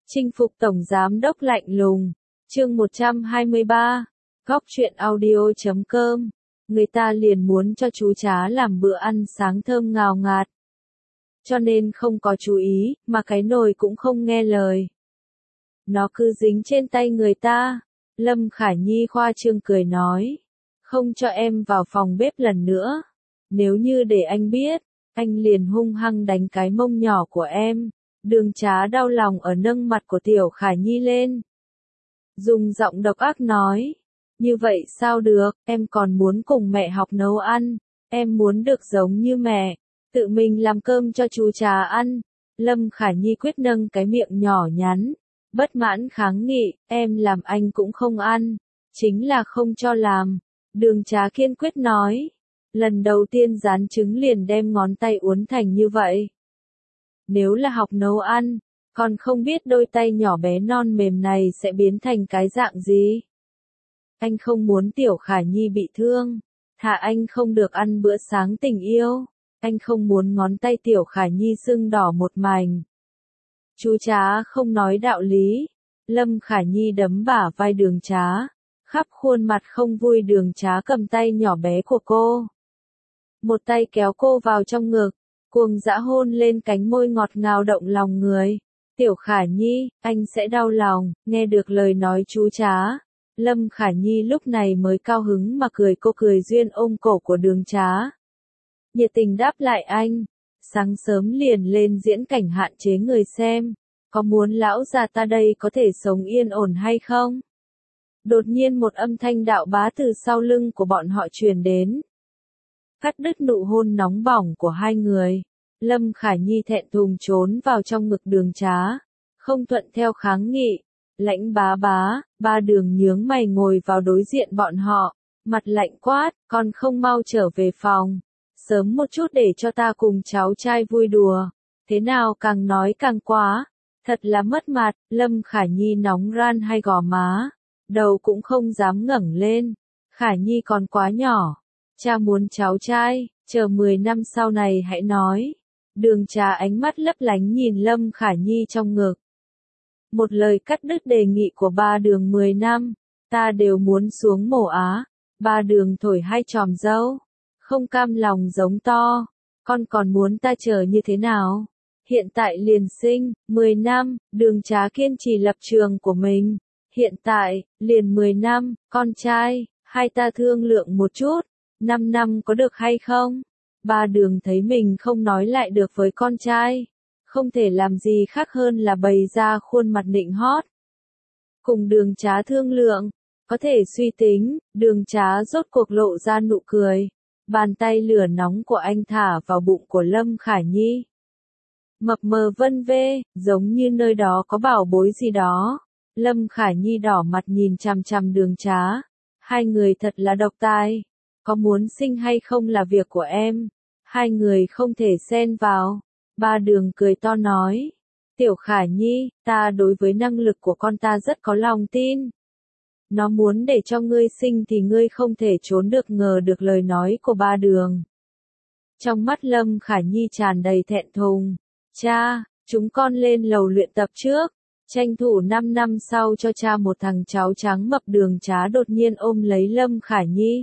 Chinh phục tổng giám đốc lạnh lùng. Chương 123. Góc truyện audio.com. Người ta liền muốn cho chú chá làm bữa ăn sáng thơm ngào ngạt. Cho nên không có chú ý, mà cái nồi cũng không nghe lời. Nó cứ dính trên tay người ta. Lâm Khải Nhi khoa trương cười nói. Không cho em vào phòng bếp lần nữa. Nếu như để anh biết, anh liền hung hăng đánh cái mông nhỏ của em. Đường Trá đau lòng ở nâng mặt của Tiểu Khải Nhi lên. Dùng giọng độc ác nói. Như vậy sao được, em còn muốn cùng mẹ học nấu ăn. Em muốn được giống như mẹ. Tự mình làm cơm cho chú Trá ăn. Lâm Khải Nhi quyết nâng cái miệng nhỏ nhắn. Bất mãn kháng nghị, em làm anh cũng không ăn. Chính là không cho làm. Đường Trá kiên quyết nói. Lần đầu tiên rán trứng liền đem ngón tay uốn thành như vậy. Nếu là học nấu ăn, còn không biết đôi tay nhỏ bé non mềm này sẽ biến thành cái dạng gì. Anh không muốn Tiểu Khải Nhi bị thương, thà anh không được ăn bữa sáng tình yêu, anh không muốn ngón tay Tiểu Khải Nhi sưng đỏ một mảnh. Chú Trá không nói đạo lý, Lâm Khải Nhi đấm bả vai Đường Trá, khắp khuôn mặt không vui. Đường Trá cầm tay nhỏ bé của cô. Một tay kéo cô vào trong ngực, cuồng dã hôn lên cánh môi ngọt ngào động lòng người. Tiểu Khải Nhi, anh sẽ đau lòng. Nghe được lời nói chú Trá, Lâm Khải Nhi lúc này mới cao hứng mà cười. Cô cười duyên ôm cổ của Đường Trá, nhiệt tình đáp lại anh. Sáng sớm liền lên diễn cảnh hạn chế người xem. Có muốn lão già ta đây có thể sống yên ổn hay không? Đột nhiên một âm thanh đạo bá từ sau lưng của bọn họ truyền đến. Cắt đứt nụ hôn nóng bỏng của hai người. Lâm Khải Nhi thẹn thùng trốn vào trong ngực Đường Trá, không thuận theo kháng nghị. Lãnh bá bá, Ba Đường nhướng mày ngồi vào đối diện bọn họ, mặt lạnh quát, còn không mau trở về phòng, sớm một chút để cho ta cùng cháu trai vui đùa. Thế nào càng nói càng quá, thật là mất mặt. Lâm Khải Nhi nóng ran hai gò má, đầu cũng không dám ngẩng lên. Khải Nhi còn quá nhỏ. Cha muốn cháu trai, chờ 10 năm sau này hãy nói. Đường Trá ánh mắt lấp lánh nhìn Lâm Khải Nhi trong ngực. Một lời cắt đứt đề nghị của Ba Đường 10 năm, ta đều muốn xuống mổ Á. Ba Đường thổi hai chòm râu, không cam lòng giống to. Con còn muốn ta chờ như thế nào? Hiện tại liền sinh, 10 năm, Đường Trá kiên trì lập trường của mình. Hiện tại, liền 10 năm, con trai, hai ta thương lượng một chút. 5 năm có được hay không? Ba Đường thấy mình không nói lại được với con trai, không thể làm gì khác hơn là bày ra khuôn mặt nịnh hót. Cùng Đường Trá thương lượng, có thể suy tính. Đường Trá rốt cuộc lộ ra nụ cười. Bàn tay lửa nóng của anh thả vào bụng của Lâm Khải Nhi. Mập mờ vân vê, giống như nơi đó có bảo bối gì đó. Lâm Khải Nhi đỏ mặt nhìn chằm chằm Đường Trá. Hai người thật là độc tài. Có muốn sinh hay không là việc của em. Hai người không thể xen vào. Ba Đường cười to nói. Tiểu Khải Nhi, ta đối với năng lực của con ta rất có lòng tin. Nó muốn để cho ngươi sinh thì ngươi không thể trốn được. Ngờ được lời nói của Ba Đường. Trong mắt Lâm Khải Nhi tràn đầy thẹn thùng. Cha, chúng con lên lầu luyện tập trước. Tranh thủ 5 năm sau cho cha một thằng cháu trắng mập. Đường Trá đột nhiên ôm lấy Lâm Khải Nhi.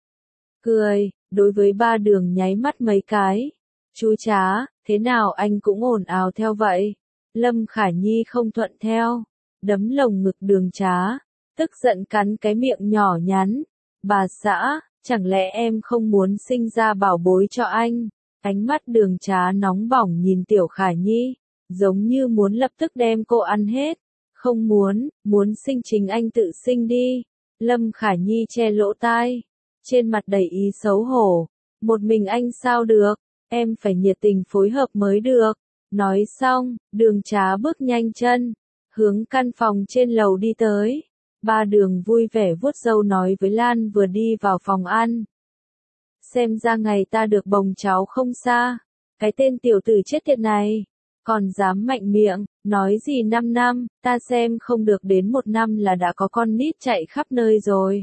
Cười, đối với Ba Đường nháy mắt mấy cái. Chú Trá, thế nào anh cũng ồn ào theo vậy? Lâm Khải Nhi không thuận theo, đấm lồng ngực Đường Trá, tức giận cắn cái miệng nhỏ nhắn. Bà xã, chẳng lẽ em không muốn sinh ra bảo bối cho anh? Ánh mắt Đường Trá nóng bỏng nhìn Tiểu Khải Nhi, giống như muốn lập tức đem cô ăn hết. Không muốn, muốn sinh chính anh tự sinh đi. Lâm Khải Nhi che lỗ tai, trên mặt đầy ý xấu hổ. Một mình anh sao được, em phải nhiệt tình phối hợp mới được. Nói xong, Đường Trá bước nhanh chân, hướng căn phòng trên lầu đi tới. Ba Đường vui vẻ vuốt râu nói với Lan vừa đi vào phòng ăn. Xem ra ngày ta được bồng cháu không xa. Cái tên tiểu tử chết tiệt này, còn dám mạnh miệng, nói gì 5 năm, ta xem không được đến 1 năm là đã có con nít chạy khắp nơi rồi.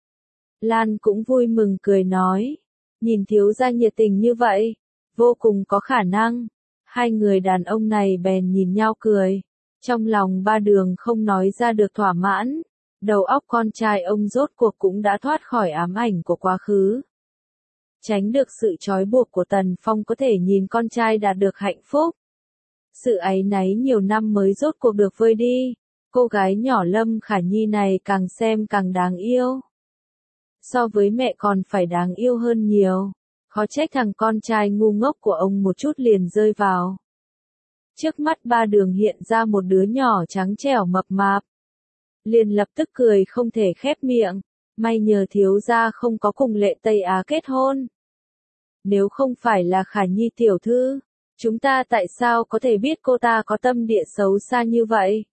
Lan cũng vui mừng cười nói. Nhìn thiếu gia nhiệt tình như vậy, vô cùng có khả năng. Hai người đàn ông này bèn nhìn nhau cười. Trong lòng Ba Đường không nói ra được thỏa mãn, đầu óc con trai ông rốt cuộc cũng đã thoát khỏi ám ảnh của quá khứ. Tránh được sự trói buộc của Tần Phong có thể nhìn con trai đạt được hạnh phúc. Sự áy náy nhiều năm mới rốt cuộc được vơi đi, cô gái nhỏ Lâm Khả Nhi này càng xem càng đáng yêu. So với mẹ còn phải đáng yêu hơn nhiều, khó trách thằng con trai ngu ngốc của ông một chút liền rơi vào. Trước mắt Ba Đường hiện ra một đứa nhỏ trắng trẻo mập mạp. Liền lập tức cười không thể khép miệng, may nhờ thiếu gia không có cùng Lệ Tây Á kết hôn. Nếu không phải là Khả Nhi tiểu thư, chúng ta tại sao có thể biết cô ta có tâm địa xấu xa như vậy?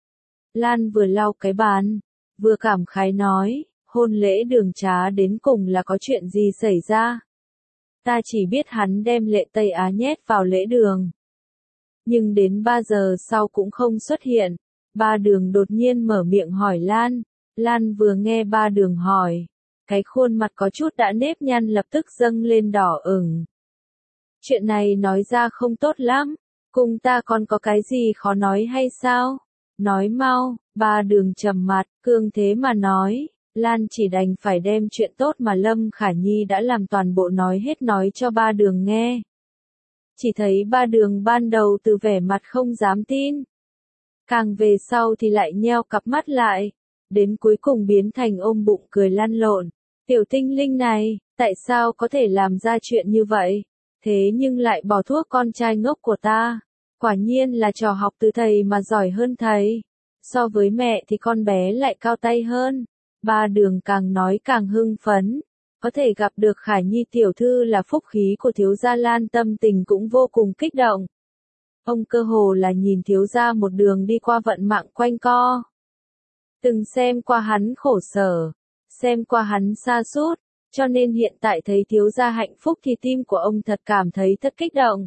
Lan vừa lau cái bàn, vừa cảm khái nói, hôn lễ Đường Trá đến cùng là có chuyện gì xảy ra? Ta chỉ biết hắn đem Lệ Tây Á nhét vào lễ đường. Nhưng đến 3 giờ sau cũng không xuất hiện. Ba Đường đột nhiên mở miệng hỏi Lan. Lan vừa nghe Ba Đường hỏi, cái khuôn mặt có chút đã nếp nhăn lập tức dâng lên đỏ ửng. Chuyện này nói ra không tốt lắm, cùng ta còn có cái gì khó nói hay sao? Nói mau, Ba Đường trầm mặt, cương thế mà nói. Lan chỉ đành phải đem chuyện tốt mà Lâm Khả Nhi đã làm toàn bộ nói hết nói cho Ba Đường nghe. Chỉ thấy Ba Đường ban đầu từ vẻ mặt không dám tin. Càng về sau thì lại nheo cặp mắt lại. Đến cuối cùng biến thành ôm bụng cười lăn lộn. Tiểu tinh linh này, tại sao có thể làm ra chuyện như vậy? Thế nhưng lại bỏ thuốc con trai ngốc của ta. Quả nhiên là trò học từ thầy mà giỏi hơn thầy. So với mẹ thì con bé lại cao tay hơn. Ba Đường càng nói càng hưng phấn. Có thể gặp được Khả Nhi tiểu thư là phúc khí của thiếu gia Lan, tâm tình cũng vô cùng kích động. Ông cơ hồ là nhìn thiếu gia một đường đi qua vận mạng quanh co. Từng xem qua hắn khổ sở, xem qua hắn sa sút, cho nên hiện tại thấy thiếu gia hạnh phúc thì tim của ông thật cảm thấy thật kích động.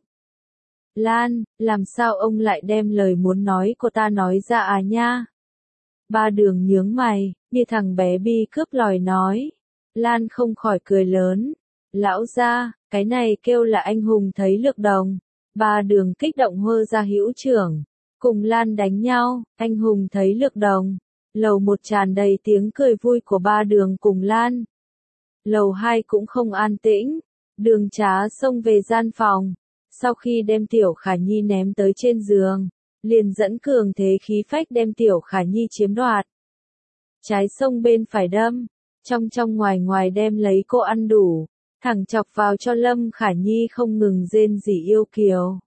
Lan, làm sao ông lại đem lời muốn nói của ta nói ra à nha? Ba Đường nhướng mày, như thằng bé bi cướp lòi nói. Lan không khỏi cười lớn. Lão gia, cái này kêu là anh hùng thấy lược đồng. Ba Đường kích động hơ ra hữu trưởng. Cùng Lan đánh nhau, anh hùng thấy lược đồng. Lầu 1 tràn đầy tiếng cười vui của Ba Đường cùng Lan. Lầu 2 cũng không an tĩnh. Đường Trá xông về gian phòng. Sau khi đem Tiểu Khả Nhi ném tới trên giường, liền dẫn cường thế khí phách đem Tiểu Khả Nhi chiếm đoạt. Trái sông bên phải đâm, trong ngoài ngoài đem lấy cô ăn đủ, thẳng chọc vào cho Lâm Khả Nhi không ngừng rên rỉ yêu kiều.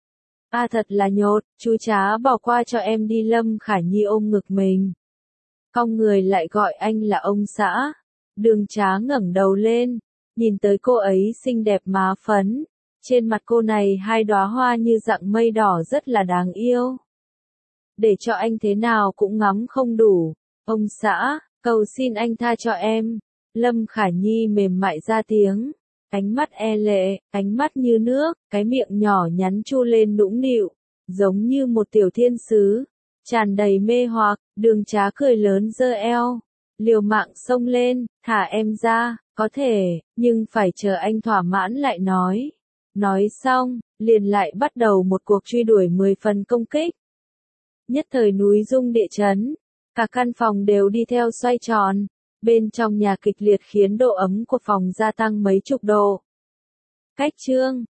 A thật là nhột, chú Trá bỏ qua cho em đi. Lâm Khả Nhi ôm ngực mình. Cong người lại gọi anh là ông xã. Đường Trá ngẩng đầu lên, nhìn tới cô ấy xinh đẹp má phấn. Trên mặt cô này 2 đóa hoa như dạng mây đỏ rất là đáng yêu. Để cho anh thế nào cũng ngắm không đủ. Ông xã, cầu xin anh tha cho em. Lâm Khả Nhi mềm mại ra tiếng. Ánh mắt e lệ, ánh mắt như nước, cái miệng nhỏ nhắn chu lên nũng nịu, giống như một tiểu thiên sứ, tràn đầy mê hoặc. Đường Trá cười lớn giơ eo, liều mạng xông lên, thả em ra, có thể, nhưng phải chờ anh thỏa mãn lại nói. Nói xong, liền lại bắt đầu một cuộc truy đuổi 10 phần công kích. Nhất thời núi rung địa chấn, cả căn phòng đều đi theo xoay tròn, bên trong nhà kịch liệt khiến độ ấm của phòng gia tăng mấy chục độ. Cách chương